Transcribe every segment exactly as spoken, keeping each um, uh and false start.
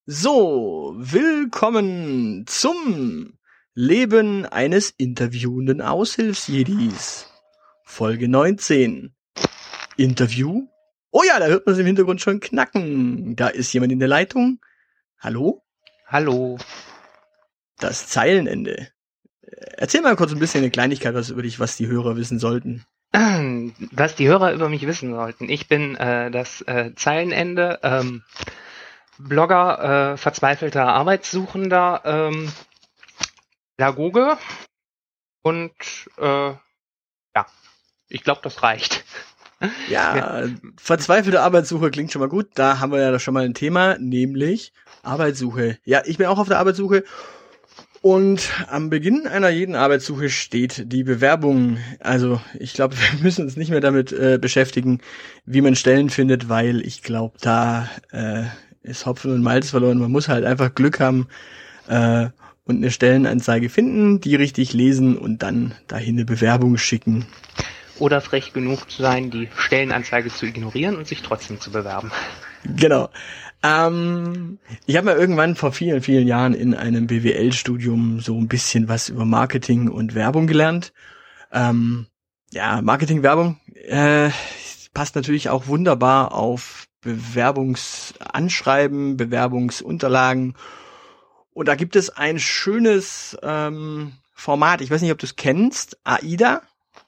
So, willkommen zum Leben eines interviewenden Aushilfsjedis. Folge neunzehn. Interview? Oh ja, da hört man es im Hintergrund schon knacken. Da ist jemand in der Leitung. Hallo? Hallo. Das Zeilenende. Erzähl mal kurz ein bisschen eine Kleinigkeit was über dich, was die Hörer wissen sollten. Was die Hörer über mich wissen sollten. Ich bin äh, das äh, Zeilenende, ähm, Blogger, äh, verzweifelter Arbeitssuchender, ähm, Pädagoge und äh, ja, ich glaube, das reicht. Ja, ja, verzweifelte Arbeitssuche klingt schon mal gut. Da haben wir ja schon mal ein Thema, nämlich Arbeitssuche. Ja, ich bin auch auf der Arbeitssuche. Und am Beginn einer jeden Arbeitssuche steht die Bewerbung. Also ich glaube, wir müssen uns nicht mehr damit äh, beschäftigen, wie man Stellen findet, weil ich glaube, da äh, ist Hopfen und Malz verloren. Man muss halt einfach Glück haben äh, und eine Stellenanzeige finden, die richtig lesen und dann dahin eine Bewerbung schicken. Oder frech genug zu sein, die Stellenanzeige zu ignorieren und sich trotzdem zu bewerben. Genau. Ähm, ich habe mal irgendwann vor vielen, vielen Jahren in einem B W L-Studium so ein bisschen was über Marketing und Werbung gelernt. Ähm, ja, Marketing, Werbung äh, passt natürlich auch wunderbar auf Bewerbungsanschreiben, Bewerbungsunterlagen. Und da gibt es ein schönes ähm, Format. Ich weiß nicht, ob du es kennst. AIDA.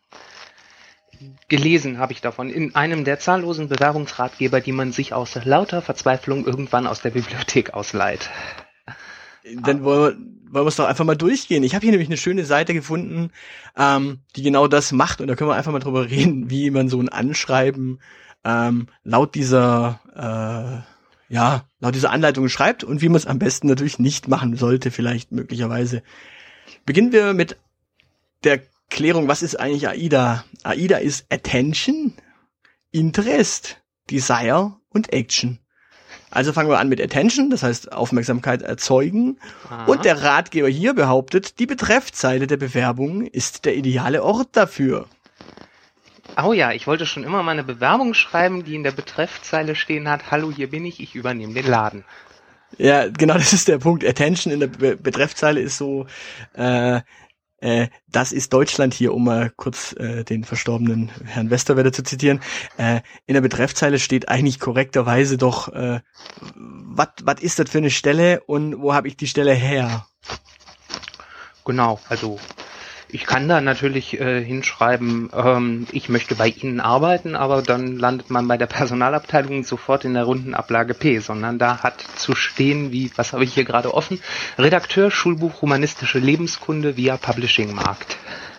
Gelesen habe ich davon in einem der zahllosen Bewerbungsratgeber, die man sich aus lauter Verzweiflung irgendwann aus der Bibliothek ausleiht. Dann wollen wir, wollen wir es doch einfach mal durchgehen. Ich habe hier nämlich eine schöne Seite gefunden, ähm, die genau das macht. Und da können wir einfach mal drüber reden, wie man so ein Anschreiben ähm, laut dieser äh, ja laut dieser Anleitung schreibt und wie man es am besten natürlich nicht machen sollte, vielleicht möglicherweise. Beginnen wir mit der Klärung, was ist eigentlich AIDA? AIDA ist Attention, Interest, Desire und Action. Also fangen wir an mit Attention, das heißt Aufmerksamkeit erzeugen. Aha. Und der Ratgeber hier behauptet, die Betreffzeile der Bewerbung ist der ideale Ort dafür. Oh ja, ich wollte schon immer mal eine Bewerbung schreiben, die in der Betreffzeile stehen hat, hallo, hier bin ich, ich übernehme den Laden. Ja, genau, das ist der Punkt. Attention in der Be- Betreffzeile ist so... Äh, Äh, das ist Deutschland hier, um mal kurz äh, den verstorbenen Herrn Westerwelle zu zitieren. Äh, in der Betreffzeile steht eigentlich korrekterweise doch, äh, was was ist das für eine Stelle und wo habe ich die Stelle her? Genau, also ich kann da natürlich äh, hinschreiben, ähm, ich möchte bei Ihnen arbeiten, aber dann landet man bei der Personalabteilung sofort in der Rundenablage P, sondern da hat zu stehen, wie, was habe ich hier gerade offen? Redakteur, Schulbuch, humanistische Lebenskunde via Publishing-Markt.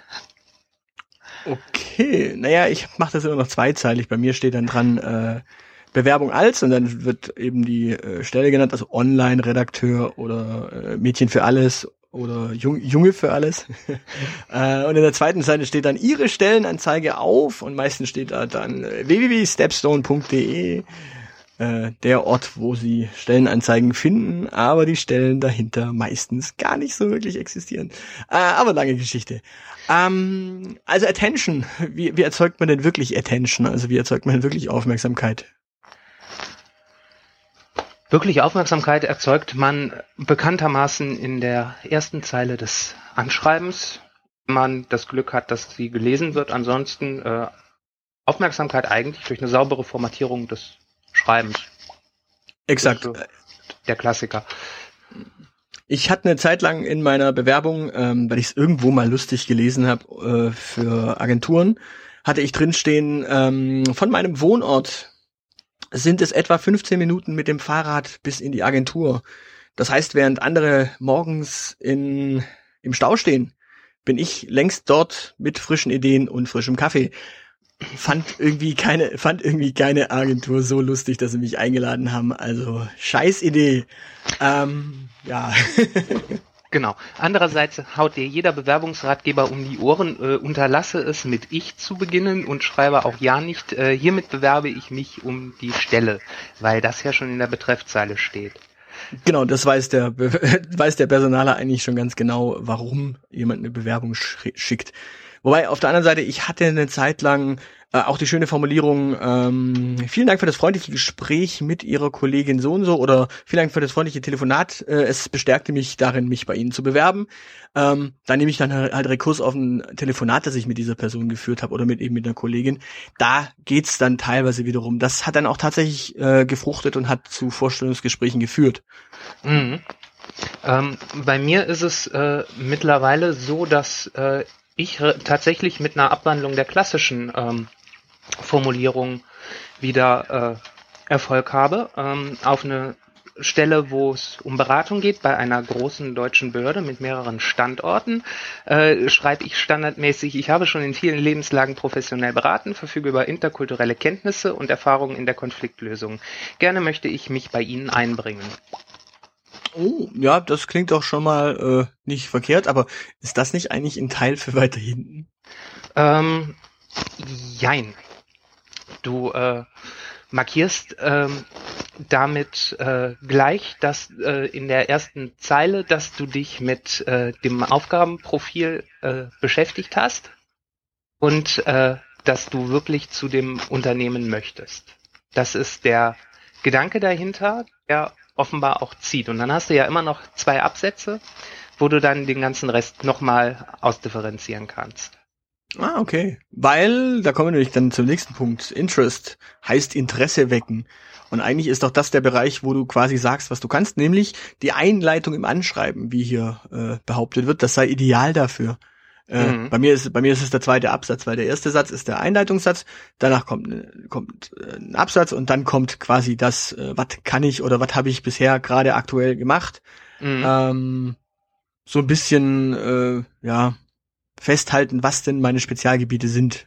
Okay, naja, ich mache das immer noch zweizeilig. Bei mir steht dann dran äh, Bewerbung als und dann wird eben die äh, Stelle genannt, also Online-Redakteur oder äh, Mädchen für alles oder Jung, Junge für alles. äh, und in der zweiten Seite steht dann Ihre Stellenanzeige auf und meistens steht da dann w w w punkt stepstone punkt d e, äh, der Ort, wo Sie Stellenanzeigen finden, aber die Stellen dahinter meistens gar nicht so wirklich existieren. Äh, aber lange Geschichte. Ähm, also Attention, wie, wie erzeugt man denn wirklich Attention? Also wie erzeugt man denn wirklich Aufmerksamkeit? Wirklich Aufmerksamkeit erzeugt man bekanntermaßen in der ersten Zeile des Anschreibens, wenn man das Glück hat, dass sie gelesen wird. Ansonsten äh, Aufmerksamkeit eigentlich durch eine saubere Formatierung des Schreibens. Exakt. So der Klassiker. Ich hatte eine Zeit lang in meiner Bewerbung, ähm, weil ich es irgendwo mal lustig gelesen habe, äh, für Agenturen, hatte ich drinstehen, ähm, von meinem Wohnort sind es etwa fünfzehn Minuten mit dem Fahrrad bis in die Agentur. Das heißt, während andere morgens in, im Stau stehen, bin ich längst dort mit frischen Ideen und frischem Kaffee. Fand irgendwie keine, fand irgendwie keine Agentur so lustig, dass sie mich eingeladen haben. Also, scheiß Idee. Ähm, ja. Genau. Andererseits haut dir jeder Bewerbungsratgeber um die Ohren, äh, unterlasse es mit Ich zu beginnen und schreibe auch ja nicht, äh, hiermit bewerbe ich mich um die Stelle, weil das ja schon in der Betreffzeile steht. Genau, das weiß der, weiß der Personaler eigentlich schon ganz genau, warum jemand eine Bewerbung sch- schickt. Wobei, auf der anderen Seite, ich hatte eine Zeit lang äh, auch die schöne Formulierung, ähm, vielen Dank für das freundliche Gespräch mit Ihrer Kollegin so und so oder vielen Dank für das freundliche Telefonat. Äh, es bestärkte mich darin, mich bei Ihnen zu bewerben. Ähm, da nehme ich dann halt Rekurs auf ein Telefonat, das ich mit dieser Person geführt habe oder mit eben mit einer Kollegin. Da geht's dann teilweise wiederum. Das hat dann auch tatsächlich äh, gefruchtet und hat zu Vorstellungsgesprächen geführt. Mhm. Ähm, bei mir ist es äh, mittlerweile so, dass äh, ich re- tatsächlich mit einer Abwandlung der klassischen ähm, Formulierung wieder äh, Erfolg habe. Ähm, auf eine Stelle, wo es um Beratung geht, bei einer großen deutschen Behörde mit mehreren Standorten, äh, schreibe ich standardmäßig, ich habe schon in vielen Lebenslagen professionell beraten, verfüge über interkulturelle Kenntnisse und Erfahrungen in der Konfliktlösung. Gerne möchte ich mich bei Ihnen einbringen. Oh, ja, das klingt doch schon mal äh, nicht verkehrt, aber ist das nicht eigentlich ein Teil für weiter hinten? Ähm, jein. Du äh, markierst ähm, damit äh, gleich, dass äh, in der ersten Zeile, dass du dich mit äh, dem Aufgabenprofil äh, beschäftigt hast und äh, dass du wirklich zu dem Unternehmen möchtest. Das ist der Gedanke dahinter, der offenbar auch zieht. Und dann hast du ja immer noch zwei Absätze, wo du dann den ganzen Rest nochmal ausdifferenzieren kannst. Ah, okay. Weil, da kommen wir nämlich dann zum nächsten Punkt. Interest heißt Interesse wecken. Und eigentlich ist doch das der Bereich, wo du quasi sagst, was du kannst, nämlich die Einleitung im Anschreiben, wie hier äh, behauptet wird, das sei ideal dafür. Äh, mhm. Bei mir ist bei mir ist es der zweite Absatz, weil der erste Satz ist der Einleitungssatz, danach kommt kommt ein Absatz und dann kommt quasi das, äh, was kann ich oder was habe ich bisher gerade aktuell gemacht. Mhm. Ähm, so ein bisschen, äh, ja, festhalten, was denn meine Spezialgebiete sind.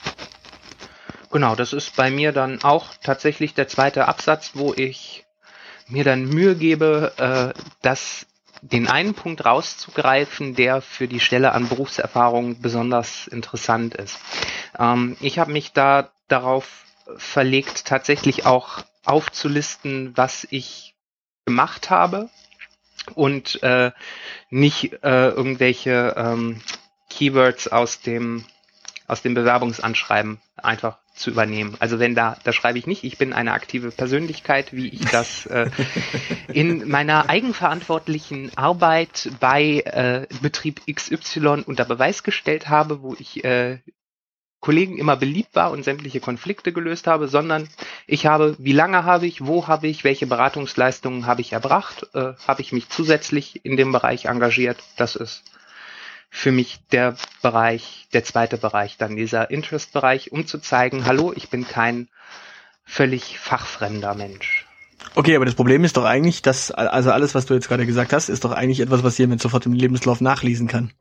Genau, das ist bei mir dann auch tatsächlich der zweite Absatz, wo ich mir dann Mühe gebe, äh, das den einen Punkt rauszugreifen, der für die Stelle an Berufserfahrung besonders interessant ist. Ähm, ich habe mich da darauf verlegt, tatsächlich auch aufzulisten, was ich gemacht habe und äh, nicht äh, irgendwelche ähm, Keywords aus dem aus dem Bewerbungsanschreiben einfach zu übernehmen. Also wenn da, da schreibe ich nicht, ich bin eine aktive Persönlichkeit, wie ich das äh, in meiner eigenverantwortlichen Arbeit bei äh, Betrieb X Y unter Beweis gestellt habe, wo ich äh, Kollegen immer beliebt war und sämtliche Konflikte gelöst habe, sondern ich habe, wie lange habe ich, wo habe ich, welche Beratungsleistungen habe ich erbracht, äh, habe ich mich zusätzlich in dem Bereich engagiert. Das ist für mich der Bereich, der zweite Bereich, dann dieser Interest-Bereich, um zu zeigen, hallo, ich bin kein völlig fachfremder Mensch. Okay, aber das Problem ist doch eigentlich, dass, also alles, was du jetzt gerade gesagt hast, ist doch eigentlich etwas, was jemand sofort im Lebenslauf nachlesen kann.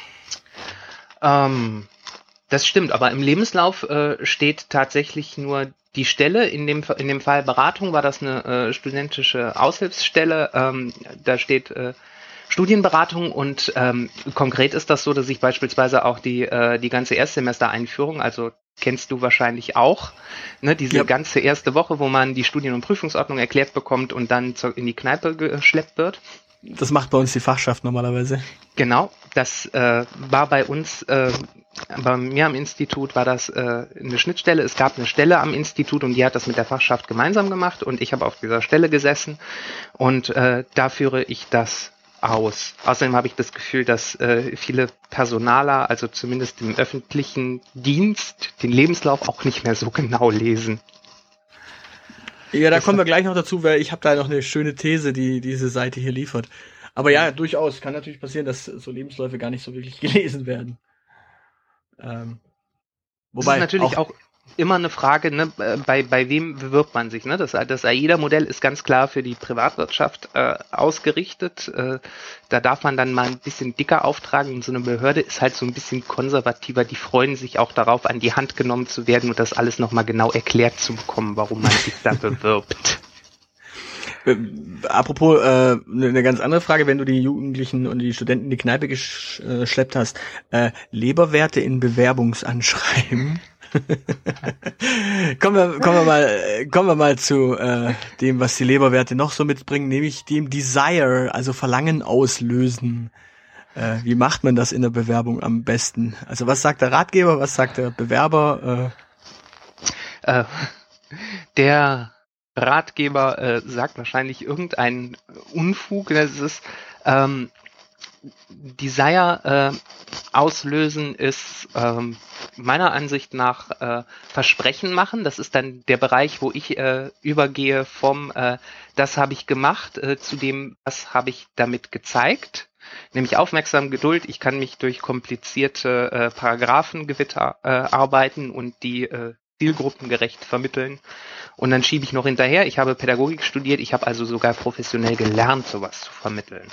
Ähm, das stimmt, aber im Lebenslauf äh, steht tatsächlich nur die Stelle. In dem, in dem Fall Beratung war das eine äh, studentische Aushilfsstelle. Ähm, da steht äh, Studienberatung und ähm, konkret ist das so, dass ich beispielsweise auch die äh, die ganze Erstsemester-Einführung, also kennst du wahrscheinlich auch, ne, diese ja. ganze erste Woche, wo man die Studien- und Prüfungsordnung erklärt bekommt und dann zur, in die Kneipe geschleppt wird. Das macht bei uns die Fachschaft normalerweise. Genau, das äh, war bei uns, äh, bei mir am Institut war das äh, eine Schnittstelle. Es gab eine Stelle am Institut und die hat das mit der Fachschaft gemeinsam gemacht und ich habe auf dieser Stelle gesessen und äh, da führe ich das aus. Außerdem habe ich das Gefühl, dass äh, viele Personaler, also zumindest im öffentlichen Dienst, den Lebenslauf auch nicht mehr so genau lesen. Ja, da das kommen wir gleich noch dazu, weil ich habe da noch eine schöne These, die diese Seite hier liefert. Aber ja, durchaus. Kann natürlich passieren, dass so Lebensläufe gar nicht so wirklich gelesen werden. Ähm, wobei das ist natürlich auch, auch immer eine Frage, ne, bei, bei wem bewirbt man sich, ne? Das, das AIDA-Modell ist ganz klar für die Privatwirtschaft äh, ausgerichtet. Äh, da darf man dann mal ein bisschen dicker auftragen und so eine Behörde ist halt so ein bisschen konservativer. Die freuen sich auch darauf, an die Hand genommen zu werden und das alles nochmal genau erklärt zu bekommen, warum man sich da bewirbt. Äh, apropos, äh, eine ganz andere Frage, wenn du die Jugendlichen und die Studenten in die Kneipe geschleppt hast. Äh, Leberwerte in Bewerbungsanschreiben. kommen wir, kommen wir mal, kommen wir mal zu äh, dem, was die Leberwerte noch so mitbringen, nämlich dem Desire, also Verlangen auslösen. Äh, wie macht man das in der Bewerbung am besten? Also was sagt der Ratgeber, was sagt der Bewerber? Äh, äh, der Ratgeber äh, sagt wahrscheinlich irgendeinen Unfug. Das ist ähm, Desire äh, auslösen ist ähm, meiner Ansicht nach äh, Versprechen machen. Das ist dann der Bereich, wo ich äh, übergehe vom äh, das habe ich gemacht äh, zu dem was habe ich damit gezeigt. Nämlich aufmerksam, Geduld. Ich kann mich durch komplizierte äh, Paragraphengewitter äh, arbeiten und die äh, zielgruppengerecht vermitteln. Und dann schiebe ich noch hinterher. Ich habe Pädagogik studiert. Ich habe also sogar professionell gelernt, sowas zu vermitteln.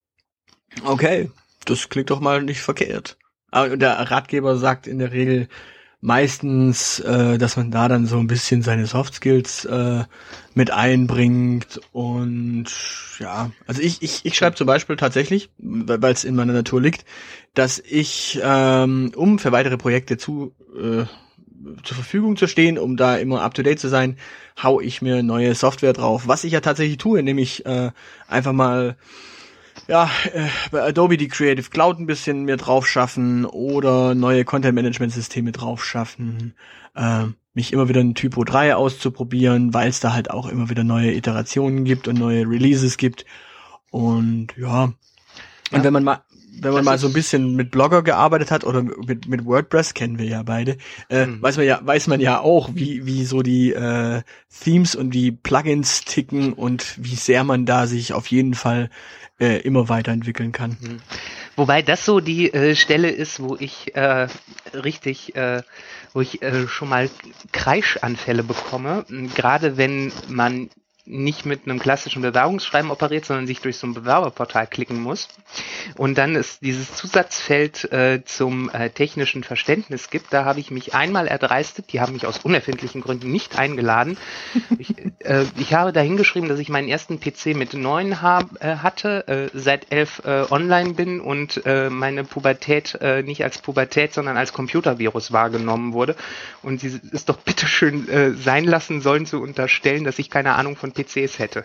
Okay, das klingt doch mal nicht verkehrt. Aber der Ratgeber sagt in der Regel meistens, äh, dass man da dann so ein bisschen seine Soft Skills äh, mit einbringt und ja, also ich ich ich schreibe zum Beispiel tatsächlich, weil es in meiner Natur liegt, dass ich ähm, um für weitere Projekte zu äh, zur Verfügung zu stehen, um da immer up to date zu sein, hau ich mir neue Software drauf, was ich ja tatsächlich tue, nämlich äh, einfach mal ja, äh, bei Adobe die Creative Cloud ein bisschen mehr drauf schaffen oder neue Content-Management-Systeme drauf schaffen, äh, mich immer wieder in Typo drei auszuprobieren, weil es da halt auch immer wieder neue Iterationen gibt und neue Releases gibt. Und ja, ja. Und wenn man mal wenn man das mal so ein bisschen mit Blogger gearbeitet hat oder mit mit WordPress, kennen wir ja beide, äh, mhm. weiß man ja weiß man ja auch, wie wie so die äh, Themes und die Plugins ticken und wie sehr man da sich auf jeden Fall äh, immer weiterentwickeln kann. Mhm. Wobei das so die äh, Stelle ist, wo ich äh, richtig, äh, wo ich äh, schon mal Kreischanfälle bekomme, gerade wenn man nicht mit einem klassischen Bewerbungsschreiben operiert, sondern sich durch so ein Bewerberportal klicken muss und dann es dieses Zusatzfeld äh, zum äh, technischen Verständnis gibt. Da habe ich mich einmal erdreistet, die haben mich aus unerfindlichen Gründen nicht eingeladen. Ich, äh, ich habe da hingeschrieben, dass ich meinen ersten P C mit neun hab, äh, hatte, äh, seit elf äh, online bin und äh, meine Pubertät äh, nicht als Pubertät, sondern als Computervirus wahrgenommen wurde und sie es doch bitteschön äh, sein lassen sollen zu unterstellen, dass ich keine Ahnung von P Cs hätte.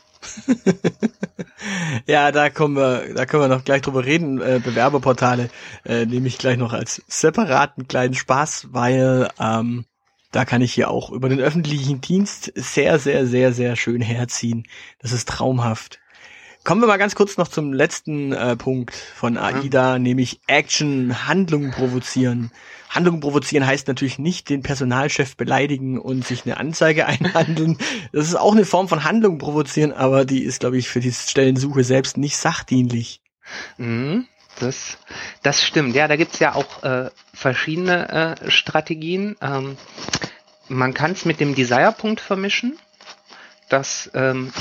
Ja, da kommen wir, da können wir noch gleich drüber reden. Äh, Bewerberportale äh, nehme ich gleich noch als separaten kleinen Spaß, weil ähm, da kann ich hier auch über den öffentlichen Dienst sehr, sehr, sehr, sehr schön herziehen. Das ist traumhaft. Kommen wir mal ganz kurz noch zum letzten äh, Punkt von AIDA, mhm. nämlich Action, Handlungen provozieren. Handlungen provozieren heißt natürlich nicht den Personalchef beleidigen und sich eine Anzeige einhandeln. Das ist auch eine Form von Handlung provozieren, aber die ist, glaube ich, für die Stellensuche selbst nicht sachdienlich. Mhm, das, das stimmt. Ja, da gibt's ja auch äh, verschiedene äh, Strategien. Ähm, man kann es mit dem Desire-Punkt vermischen. Das ähm,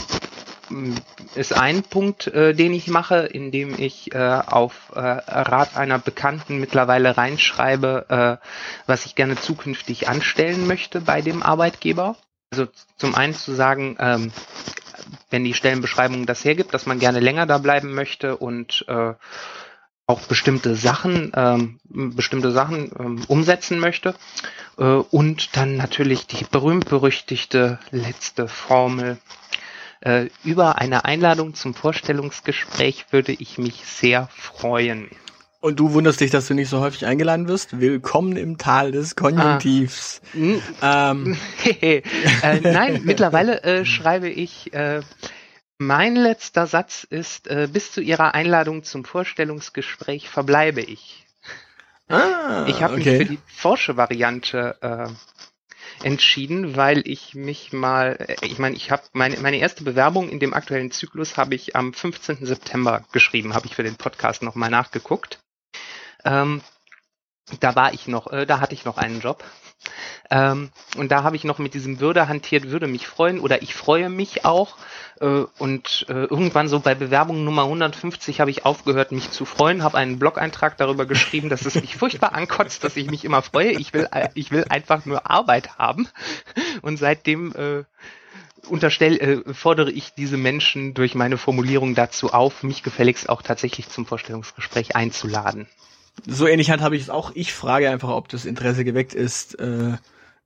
ist ein Punkt, äh, den ich mache, indem ich äh, auf äh, Rat einer Bekannten mittlerweile reinschreibe, äh, was ich gerne zukünftig anstellen möchte bei dem Arbeitgeber. Also zum einen zu sagen, ähm, wenn die Stellenbeschreibung das hergibt, dass man gerne länger da bleiben möchte und äh, auch bestimmte Sachen, ähm, bestimmte Sachen ähm, umsetzen möchte. Äh, und dann natürlich die berühmt-berüchtigte letzte Formel. Äh, über eine Einladung zum Vorstellungsgespräch würde ich mich sehr freuen. Und du wunderst dich, dass du nicht so häufig eingeladen wirst? Willkommen im Tal des Konjunktivs. Ah, ähm. äh, nein, mittlerweile äh, schreibe ich, äh, mein letzter Satz ist, äh, bis zu Ihrer Einladung zum Vorstellungsgespräch verbleibe ich. Ah, ich habe okay. mich für die forsche Variante äh, entschieden, weil ich mich mal, ich meine, ich habe meine meine erste Bewerbung in dem aktuellen Zyklus habe ich am fünfzehnten September geschrieben, habe ich für den Podcast nochmal nachgeguckt. Ähm, da war ich noch, äh, da hatte ich noch einen Job. Ähm, und da habe ich noch mit diesem Würde hantiert, würde mich freuen oder ich freue mich auch. Äh, und äh, irgendwann so bei Bewerbung Nummer hundertfünfzig habe ich aufgehört, mich zu freuen, habe einen Blog-Eintrag darüber geschrieben, dass es mich furchtbar ankotzt, dass ich mich immer freue. Ich will, äh, ich will einfach nur Arbeit haben. Und seitdem äh, unterstell, äh, fordere ich diese Menschen durch meine Formulierung dazu auf, mich gefälligst auch tatsächlich zum Vorstellungsgespräch einzuladen. So ähnlich handhabe ich es auch. Ich frage einfach, ob das Interesse geweckt ist, äh,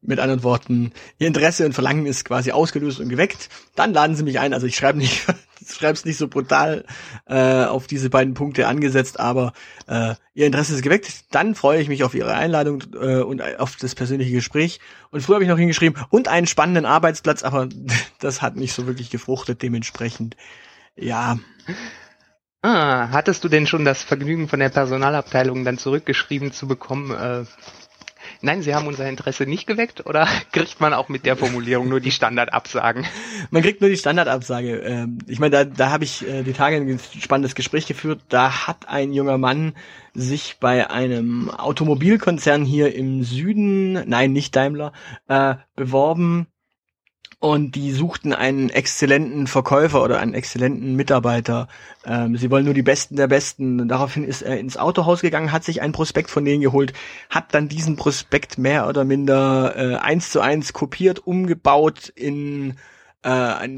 Mit anderen Worten, ihr Interesse und Verlangen ist quasi ausgelöst und geweckt. Dann laden sie mich ein. Also ich schreibe nicht, schreibe es nicht so brutal äh, auf diese beiden Punkte angesetzt, aber äh, ihr Interesse ist geweckt. Dann freue ich mich auf ihre Einladung äh, und auf das persönliche Gespräch. Und früher habe ich noch hingeschrieben, und einen spannenden Arbeitsplatz, aber das hat nicht so wirklich gefruchtet. Dementsprechend, ja. Ah, hattest du denn schon das Vergnügen von der Personalabteilung dann zurückgeschrieben zu bekommen, äh, nein, Sie haben unser Interesse nicht geweckt, oder kriegt man auch mit der Formulierung nur die Standardabsagen? Man kriegt nur die Standardabsage. Ähm, ich meine, da, da habe ich äh, die Tage ein spannendes Gespräch geführt. Da hat ein junger Mann sich bei einem Automobilkonzern hier im Süden, nein, nicht Daimler, äh, beworben. Und die suchten einen exzellenten Verkäufer oder einen exzellenten Mitarbeiter. Ähm, sie wollen nur die Besten der Besten. Und daraufhin ist er ins Autohaus gegangen, hat sich einen Prospekt von denen geholt, hat dann diesen Prospekt mehr oder minder äh, eins zu eins kopiert, umgebaut in äh, ein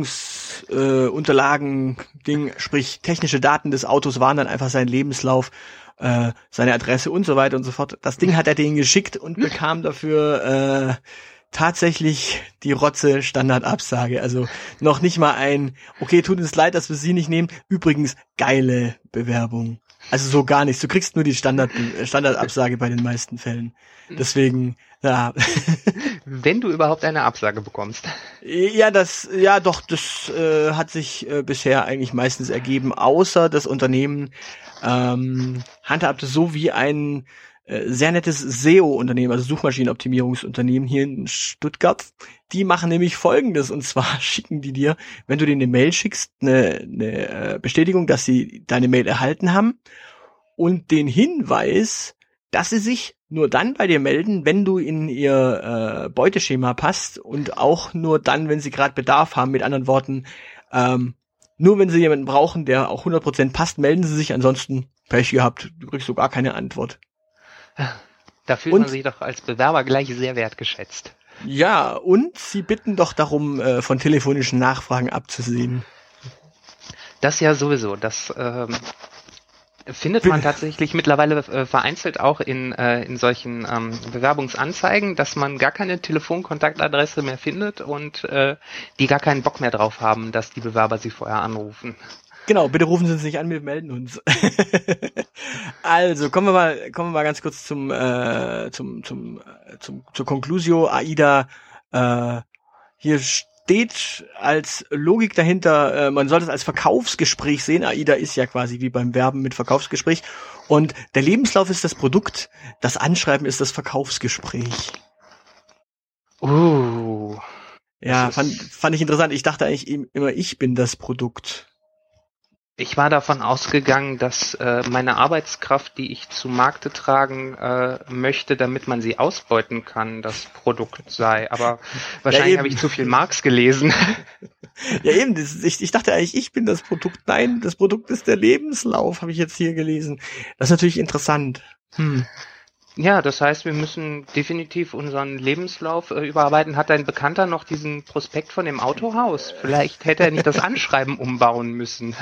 Bewerbungsunterlagen-Ding, äh, sprich technische Daten des Autos waren dann einfach sein Lebenslauf, äh, seine Adresse und so weiter und so fort. Das Ding hat er denen geschickt und bekam dafür äh, tatsächlich die Rotze Standardabsage. Also noch nicht mal ein, okay, tut uns leid, dass wir sie nicht nehmen. Übrigens, geile Bewerbung. Also so gar nichts. Du kriegst nur die Standard Standardabsage bei den meisten Fällen. Deswegen, ja. Wenn du überhaupt eine Absage bekommst. Ja, das, ja doch, das äh, hat sich äh, bisher eigentlich meistens ergeben, außer das Unternehmen ähm, handhabte so wie ein sehr nettes S E O-Unternehmen, also Suchmaschinenoptimierungsunternehmen hier in Stuttgart. Die machen nämlich Folgendes, und zwar schicken die dir, wenn du denen eine Mail schickst, eine, eine Bestätigung, dass sie deine Mail erhalten haben und den Hinweis, dass sie sich nur dann bei dir melden, wenn du in ihr äh, Beuteschema passt und auch nur dann, wenn sie gerade Bedarf haben. Mit anderen Worten, ähm, nur wenn sie jemanden brauchen, der auch hundert Prozent passt, melden sie sich, ansonsten Pech gehabt, du kriegst so gar keine Antwort. Da fühlt und, man sich doch als Bewerber gleich sehr wertgeschätzt. Ja, und sie bitten doch darum, äh, von telefonischen Nachfragen abzusehen. Das ja sowieso. Das ähm, findet man tatsächlich mittlerweile äh, vereinzelt auch in, äh, in solchen ähm, Bewerbungsanzeigen, dass man gar keine Telefonkontaktadresse mehr findet und äh, die gar keinen Bock mehr drauf haben, dass die Bewerber sie vorher anrufen. Genau, bitte rufen Sie uns nicht an, wir melden uns. Also, kommen wir mal, kommen wir mal ganz kurz zum, äh, zum, zum, zum, zur Conclusio. AIDA, äh, hier steht als Logik dahinter, äh, man sollte es als Verkaufsgespräch sehen. AIDA ist ja quasi wie beim Werben mit Verkaufsgespräch. Und der Lebenslauf ist das Produkt, das Anschreiben ist das Verkaufsgespräch. Uh. Ja, fand, fand ich interessant. Ich dachte eigentlich immer, ich bin das Produkt. Ich war davon ausgegangen, dass äh, meine Arbeitskraft, die ich zu Markte tragen äh, möchte, damit man sie ausbeuten kann, das Produkt sei. Aber wahrscheinlich ja, habe ich zu viel Marx gelesen. Ja eben, das, ich, ich dachte eigentlich, ich bin das Produkt. Nein, das Produkt ist der Lebenslauf, habe ich jetzt hier gelesen. Das ist natürlich interessant. Hm. Ja, das heißt, wir müssen definitiv unseren Lebenslauf äh, überarbeiten. Hat dein Bekannter noch diesen Prospekt von dem Autohaus? Vielleicht hätte er nicht das Anschreiben umbauen müssen.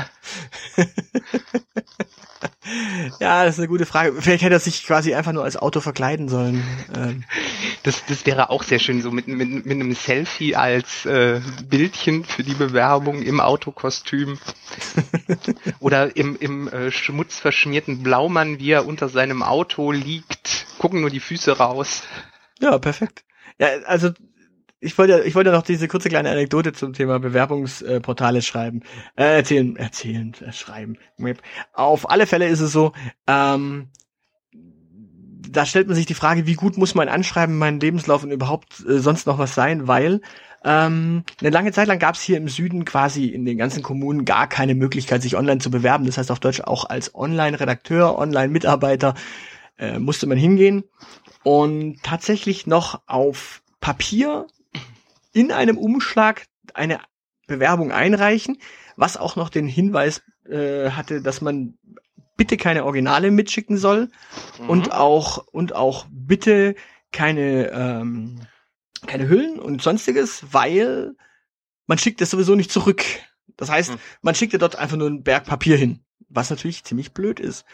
Ja, das ist eine gute Frage. Vielleicht hätte er sich quasi einfach nur als Auto verkleiden sollen. Ähm. Das, das wäre auch sehr schön, so mit, mit, mit einem Selfie als äh, Bildchen für die Bewerbung im Autokostüm. Oder im, im äh, schmutzverschmierten Blaumann, wie er unter seinem Auto liegt. Gucken nur die Füße raus. Ja, perfekt. Ja, also ich wollte ich wollte noch diese kurze kleine Anekdote zum Thema Bewerbungsportale schreiben. Äh, erzählen, erzählen, äh, schreiben. Auf alle Fälle ist es so, ähm, da stellt man sich die Frage, wie gut muss mein Anschreiben, mein Lebenslauf und überhaupt äh, sonst noch was sein, weil ähm, eine lange Zeit lang gab es hier im Süden quasi in den ganzen Kommunen gar keine Möglichkeit, sich online zu bewerben. Das heißt auf Deutsch auch als Online-Redakteur, Online-Mitarbeiter äh, musste man hingehen und tatsächlich noch auf Papier in einem Umschlag eine Bewerbung einreichen, was auch noch den Hinweis äh, hatte, dass man bitte keine Originale mitschicken soll mhm. und auch und auch bitte keine ähm, keine Hüllen und sonstiges, weil man schickt das sowieso nicht zurück. Das heißt, mhm. man schickt ja dort einfach nur einen Berg Papier hin, was natürlich ziemlich blöd ist.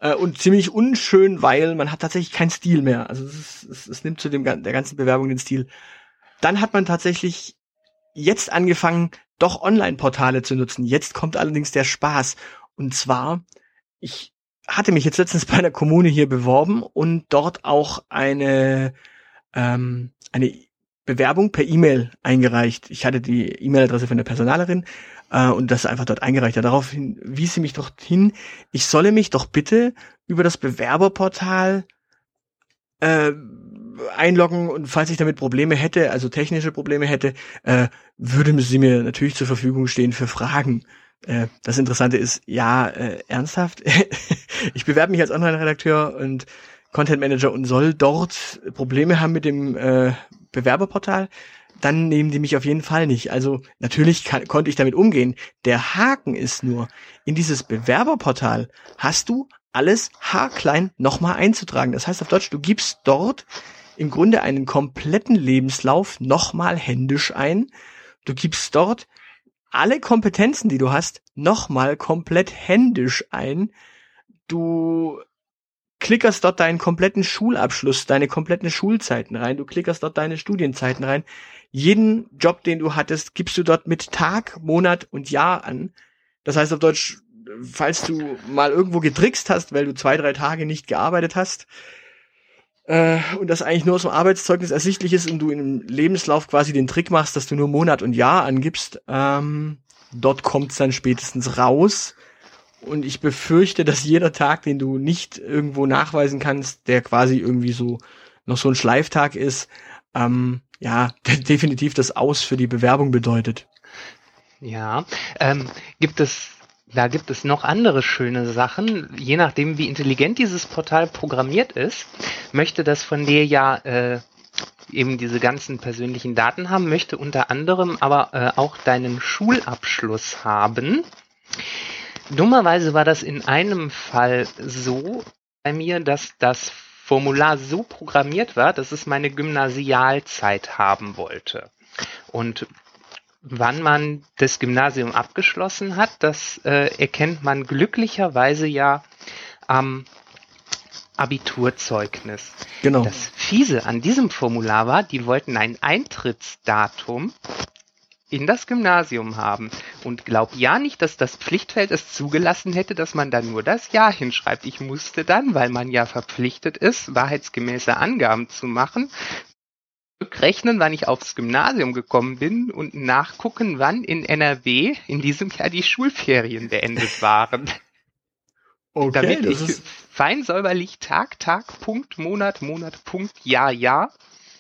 Äh, und ziemlich unschön, weil man hat tatsächlich keinen Stil mehr. Also es, ist, es, es nimmt zu dem der ganzen Bewerbung den Stil. Dann hat man tatsächlich jetzt angefangen, doch Online-Portale zu nutzen. Jetzt kommt allerdings der Spaß. Und zwar, ich hatte mich jetzt letztens bei einer Kommune hier beworben und dort auch eine ähm, eine Bewerbung per E-Mail eingereicht. Ich hatte die E-Mail-Adresse von der Personalerin äh, und das einfach dort eingereicht. Ja, daraufhin wies sie mich doch hin, ich solle mich doch bitte über das Bewerberportal äh, einloggen und falls ich damit Probleme hätte, also technische Probleme hätte, äh, würde sie mir natürlich zur Verfügung stehen für Fragen. Äh, das Interessante ist, ja, äh, ernsthaft? Ich bewerbe mich als Online-Redakteur und Content Manager und soll dort Probleme haben mit dem äh, Bewerberportal, dann nehmen die mich auf jeden Fall nicht. Also natürlich kann, konnte ich damit umgehen. Der Haken ist nur, in dieses Bewerberportal hast du alles haarklein nochmal einzutragen. Das heißt auf Deutsch, du gibst dort im Grunde einen kompletten Lebenslauf nochmal händisch ein. Du gibst dort alle Kompetenzen, die du hast, nochmal komplett händisch ein. Du klickerst dort deinen kompletten Schulabschluss, deine kompletten Schulzeiten rein, du klickerst dort deine Studienzeiten rein. Jeden Job, den du hattest, gibst du dort mit Tag, Monat und Jahr an. Das heißt auf Deutsch, falls du mal irgendwo getrickst hast, weil du zwei, drei Tage nicht gearbeitet hast, äh, und das eigentlich nur aus dem Arbeitszeugnis ersichtlich ist und du in einem Lebenslauf quasi den Trick machst, dass du nur Monat und Jahr angibst, ähm, dort kommt's dann spätestens raus. Und ich befürchte, dass jeder Tag, den du nicht irgendwo nachweisen kannst, der quasi irgendwie so noch so ein Schleiftag ist, ähm, ja, definitiv das Aus für die Bewerbung bedeutet. Ja, ähm, gibt es, da gibt es noch andere schöne Sachen. Je nachdem, wie intelligent dieses Portal programmiert ist, möchte das von dir ja äh, eben diese ganzen persönlichen Daten haben, möchte unter anderem aber äh, auch deinen Schulabschluss haben. Dummerweise war das in einem Fall so bei mir, dass das Formular so programmiert war, dass es meine Gymnasialzeit haben wollte. Und wann man das Gymnasium abgeschlossen hat, das äh, erkennt man glücklicherweise ja am Abiturzeugnis. Genau. Das Fiese an diesem Formular war, die wollten ein Eintrittsdatum in das Gymnasium haben. Und glaub ja nicht, dass das Pflichtfeld es zugelassen hätte, dass man da nur das Jahr hinschreibt. Ich musste dann, weil man ja verpflichtet ist, wahrheitsgemäße Angaben zu machen, rechnen, wann ich aufs Gymnasium gekommen bin und nachgucken, wann in N R W in diesem Jahr die Schulferien beendet waren. Okay, damit ich ist... fein säuberlich Tag, Tag, Punkt, Monat, Monat, Punkt, Jahr, Jahr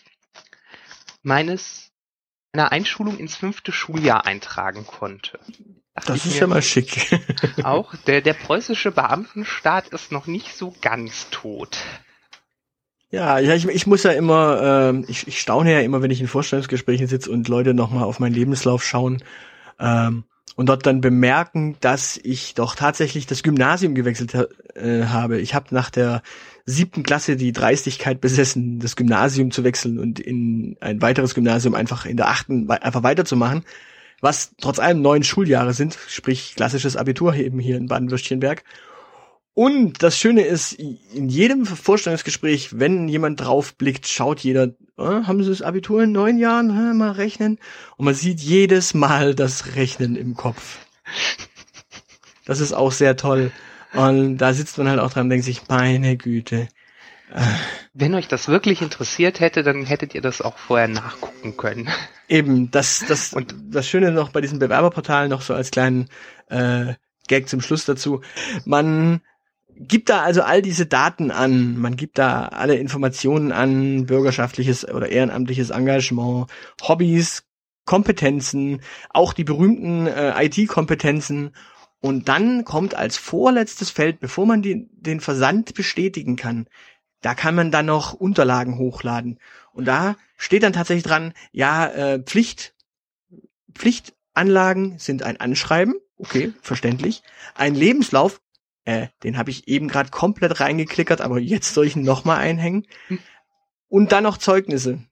meines einer Einschulung ins fünfte Schuljahr eintragen konnte. Das, das ist ja mal schick. Auch der, der preußische Beamtenstaat ist noch nicht so ganz tot. Ja, ja, ich, ich muss ja immer, äh, ich, ich staune ja immer, wenn ich in Vorstellungsgesprächen sitze und Leute nochmal auf meinen Lebenslauf schauen ähm, und dort dann bemerken, dass ich doch tatsächlich das Gymnasium gewechselt äh, habe. Ich habe nach der siebten Klasse die Dreistigkeit besessen, das Gymnasium zu wechseln und in ein weiteres Gymnasium einfach in der achten einfach weiterzumachen, was trotz allem neun Schuljahre sind, sprich klassisches Abitur eben hier in Baden-Württemberg. Und das Schöne ist, in jedem Vorstellungsgespräch, wenn jemand drauf blickt, schaut jeder, äh, haben Sie das Abitur in neun Jahren? Äh, mal rechnen. Und man sieht jedes Mal das Rechnen im Kopf. Das ist auch sehr toll. Und da sitzt man halt auch dran und denkt sich, meine Güte. Wenn euch das wirklich interessiert hätte, dann hättet ihr das auch vorher nachgucken können. Eben, das, das, und das Schöne noch bei diesem Bewerberportal noch so als kleinen äh, Gag zum Schluss dazu. Man gibt da also all diese Daten an. Man gibt da alle Informationen an, bürgerschaftliches oder ehrenamtliches Engagement, Hobbys, Kompetenzen, auch die berühmten äh, I T-Kompetenzen. Und dann kommt als vorletztes Feld, bevor man die, den Versand bestätigen kann, da kann man dann noch Unterlagen hochladen. Und da steht dann tatsächlich dran, ja, äh, Pflicht, Pflichtanlagen sind ein Anschreiben, okay, verständlich. Ein Lebenslauf, äh, den habe ich eben gerade komplett reingeklickert, aber jetzt soll ich ihn nochmal einhängen. Und dann noch Zeugnisse.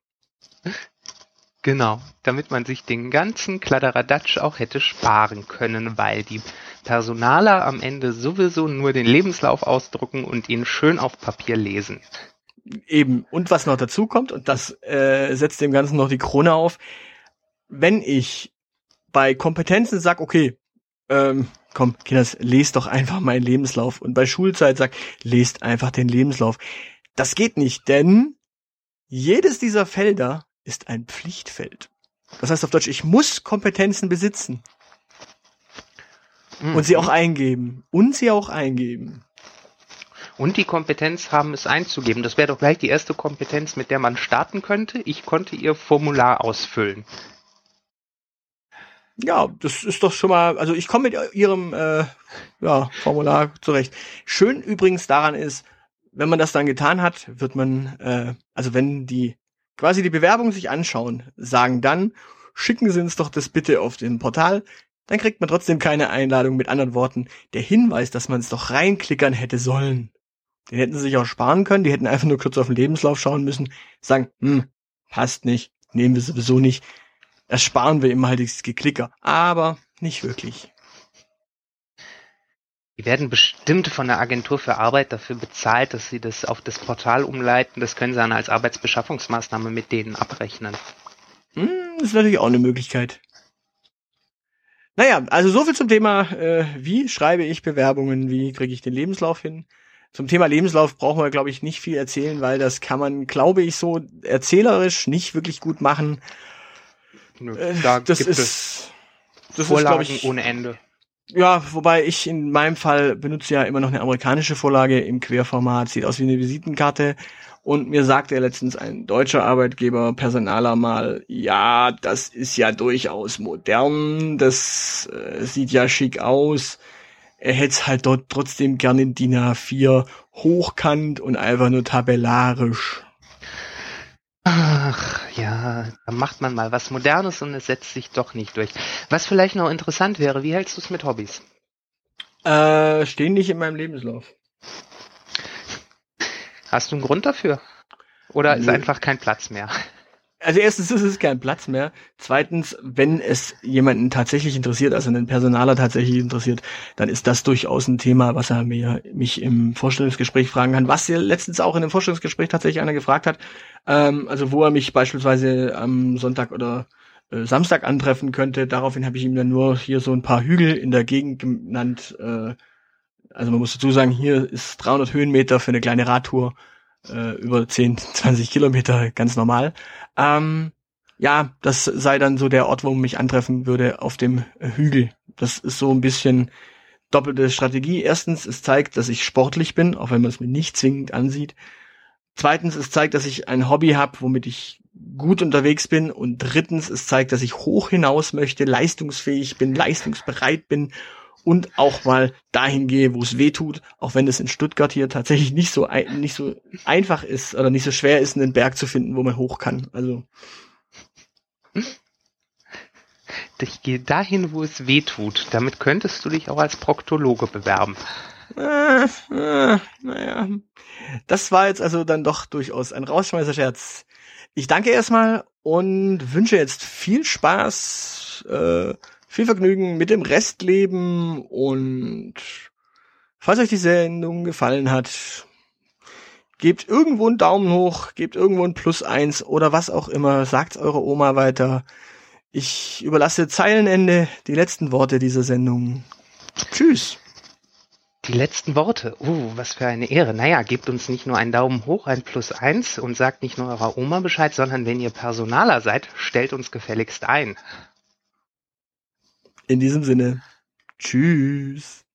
Genau, damit man sich den ganzen Kladderadatsch auch hätte sparen können, weil die Personaler am Ende sowieso nur den Lebenslauf ausdrucken und ihn schön auf Papier lesen. Eben. Und was noch dazu kommt, und das äh, setzt dem Ganzen noch die Krone auf, wenn ich bei Kompetenzen sag, okay, ähm, komm, Kinders, lest doch einfach meinen Lebenslauf. Und bei Schulzeit sag, lest einfach den Lebenslauf. Das geht nicht, denn jedes dieser Felder ist ein Pflichtfeld. Das heißt auf Deutsch, ich muss Kompetenzen besitzen. Mhm. Und sie auch eingeben. Und sie auch eingeben. Und die Kompetenz haben, es einzugeben. Das wäre doch gleich die erste Kompetenz, mit der man starten könnte. Ich konnte ihr Formular ausfüllen. Ja, das ist doch schon mal, also ich komme mit ihrem äh, ja, Formular zurecht. Schön übrigens daran ist, wenn man das dann getan hat, wird man, äh, also wenn die quasi die Bewerbung sich anschauen, sagen dann, schicken Sie uns doch das bitte auf den Portal, dann kriegt man trotzdem keine Einladung. Mit anderen Worten, der Hinweis, dass man es doch reinklickern hätte sollen, den hätten sie sich auch sparen können, die hätten einfach nur kurz auf den Lebenslauf schauen müssen, sagen, hm, passt nicht, nehmen wir sowieso nicht. Ersparen wir immer halt dieses Geklicker, aber nicht wirklich. Die werden bestimmt von der Agentur für Arbeit dafür bezahlt, dass sie das auf das Portal umleiten. Das können sie dann als Arbeitsbeschaffungsmaßnahme mit denen abrechnen. Hm, das ist natürlich auch eine Möglichkeit. Naja, also so viel zum Thema, äh, wie schreibe ich Bewerbungen, wie kriege ich den Lebenslauf hin. Zum Thema Lebenslauf brauchen wir, glaube ich, nicht viel erzählen, weil das kann man, glaube ich, so erzählerisch nicht wirklich gut machen. Da das gibt ist, es das Vorlagen ist, glaube ich, ohne Ende. Ja, wobei ich in meinem Fall benutze ja immer noch eine amerikanische Vorlage im Querformat, sieht aus wie eine Visitenkarte. Und mir sagte ja letztens ein deutscher Arbeitgeber, Personaler mal, ja, das ist ja durchaus modern, das äh, sieht ja schick aus. Er hätte es halt dort trotzdem gerne in D I N A vier hochkant und einfach nur tabellarisch. Ach, ja, da macht man mal was Modernes und es setzt sich doch nicht durch. Was vielleicht noch interessant wäre, wie hältst du es mit Hobbys? Äh, stehen nicht in meinem Lebenslauf. Hast du einen Grund dafür? Oder Nö. Ist einfach kein Platz mehr? Also erstens ist es kein Platz mehr. Zweitens, wenn es jemanden tatsächlich interessiert, also einen Personaler tatsächlich interessiert, dann ist das durchaus ein Thema, was er mir mich im Vorstellungsgespräch fragen kann. Was ja letztens auch in einem Vorstellungsgespräch tatsächlich einer gefragt hat. Ähm, also wo er mich beispielsweise am Sonntag oder äh, Samstag antreffen könnte. Daraufhin habe ich ihm dann nur hier so ein paar Hügel in der Gegend genannt. Äh, also man muss dazu sagen, hier ist dreihundert Höhenmeter für eine kleine Radtour. Äh, über zehn, zwanzig Kilometer, ganz normal. Ähm, ja, das sei dann so der Ort, wo man mich antreffen würde, auf dem Hügel. Das ist so ein bisschen doppelte Strategie. Erstens, es zeigt, dass ich sportlich bin, auch wenn man es mir nicht zwingend ansieht. Zweitens, es zeigt, dass ich ein Hobby habe, womit ich gut unterwegs bin. Und drittens, es zeigt, dass ich hoch hinaus möchte, leistungsfähig bin, leistungsbereit bin und auch mal dahin gehe, wo es weh tut, auch wenn es in Stuttgart hier tatsächlich nicht so ein, nicht so einfach ist oder nicht so schwer ist, einen Berg zu finden, wo man hoch kann. Also ich gehe dahin, wo es weh tut. Damit könntest du dich auch als Proktologe bewerben. Äh, äh, naja, das war jetzt also dann doch durchaus ein Rausschmeißerscherz. Ich danke erstmal und wünsche jetzt viel Spaß, äh, viel Vergnügen mit dem Restleben und falls euch die Sendung gefallen hat, gebt irgendwo einen Daumen hoch, gebt irgendwo ein Plus eins oder was auch immer, sagt's eurer Oma weiter. Ich überlasse Zeilenende die letzten Worte dieser Sendung. Tschüss. Die letzten Worte. Oh, was für eine Ehre. Naja, gebt uns nicht nur einen Daumen hoch, ein Plus eins und sagt nicht nur eurer Oma Bescheid, sondern wenn ihr Personaler seid, stellt uns gefälligst ein. In diesem Sinne, tschüss.